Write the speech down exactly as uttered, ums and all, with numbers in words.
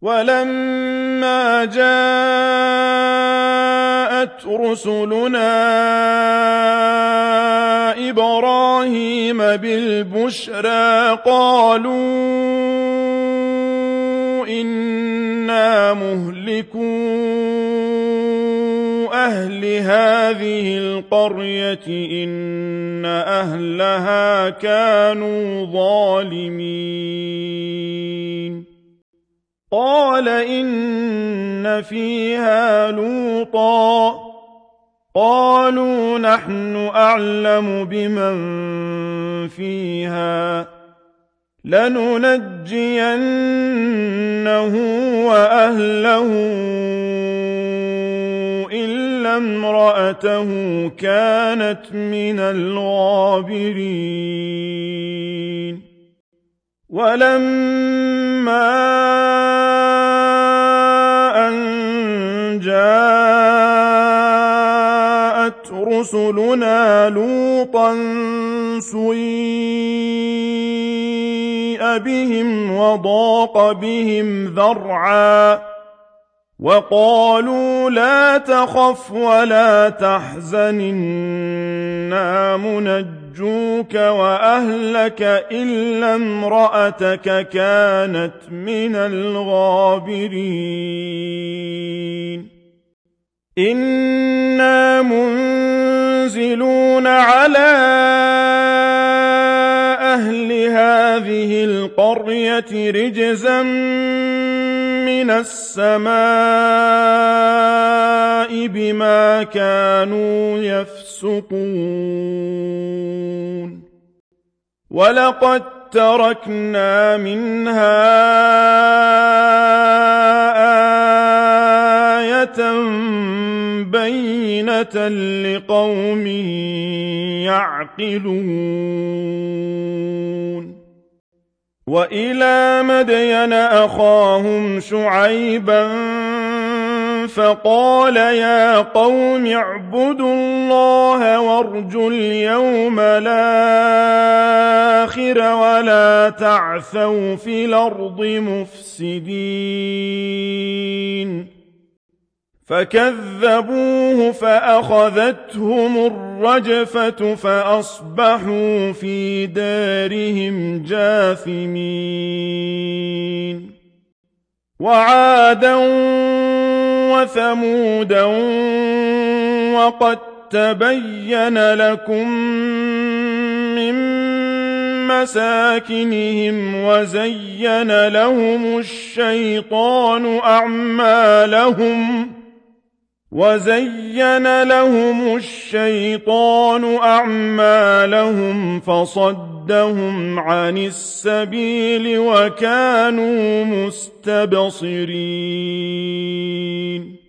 وَلَمَّا جَاءَتْ رُسُلُنَا إِبْرَاهِيمَ بِالْبُشْرَىٰ قَالُوا إِنَّا مُهْلِكُو أَهْلِ هَٰذِهِ الْقَرْيَةِ إِنَّ أَهْلَهَا كَانُوا ظَالِمِينَ قَالَ إِنَّ فِيهَا لُوطًا قَالُوا نَحْنُ أَعْلَمُ بِمَن فِيهَا لَنُنَجِّيَنَّهُ وَأَهْلَهُ إِلَّا امْرَأَتَهُ كَانَتْ مِنَ الْغَابِرِينَ وَلَمَّا أَن جَاءَتْ رُسُلُنَا لُوطًا سِيءَ بِهِمْ وَضَاقَ بِهِمْ ذَرْعًا وَقَالُوا لَا تَخَفْ وَلَا تَحْزَنْ إِنَّا مُنَجُّوكَ وَأَهْلَكَ إِلَّا امْرَأَتَكَ كَانَتْ مِنَ الْغَابِرِينَ إِنَّا مُنزِلُونَ عَلَىٰ أَهْلِ هَٰذِهِ الْقَرْيَةِ رِجْزًا مِّنَ السَّمَاءِ بِمَا كَانُوا يَفْسُقُونَ وَلَقَد تَّرَكْنَا مِنْهَا آيَةً بَيِّنَةً لِّقَوْمٍ يَعْقِلُونَ وَإِلَىٰ مَدْيَنَ أَخَاهُمْ شُعَيْبًا فَقَالَ يَا قَوْمِ اعْبُدُوا اللَّهَ وَارْجُوا الْيَوْمَ الْآخِرَ وَلَا تَعْثَوْا فِي الْأَرْضِ مُفْسِدِينَ فَكَذَّبُوهُ فَأَخَذَتْهُمُ الرَّجْفَةُ فَأَصْبَحُوا فِي دَارِهِمْ جَاثِمِينَ وَعَادًا وَثَمُودًا وَقَد تَّبَيَّنَ لَكُم مِّن مَّسَاكِنِهِمْ وَزَيَّنَ لَهُمُ الشَّيْطَانُ أَعْمَالَهُمْ وَزَيَّنَ لَهُمُ الشَّيْطَانُ أَعْمَالَهُمْ فَصَدَّهُمْ عَنِ السَّبِيلِ وَكَانُوا مُسْتَبْصِرِينَ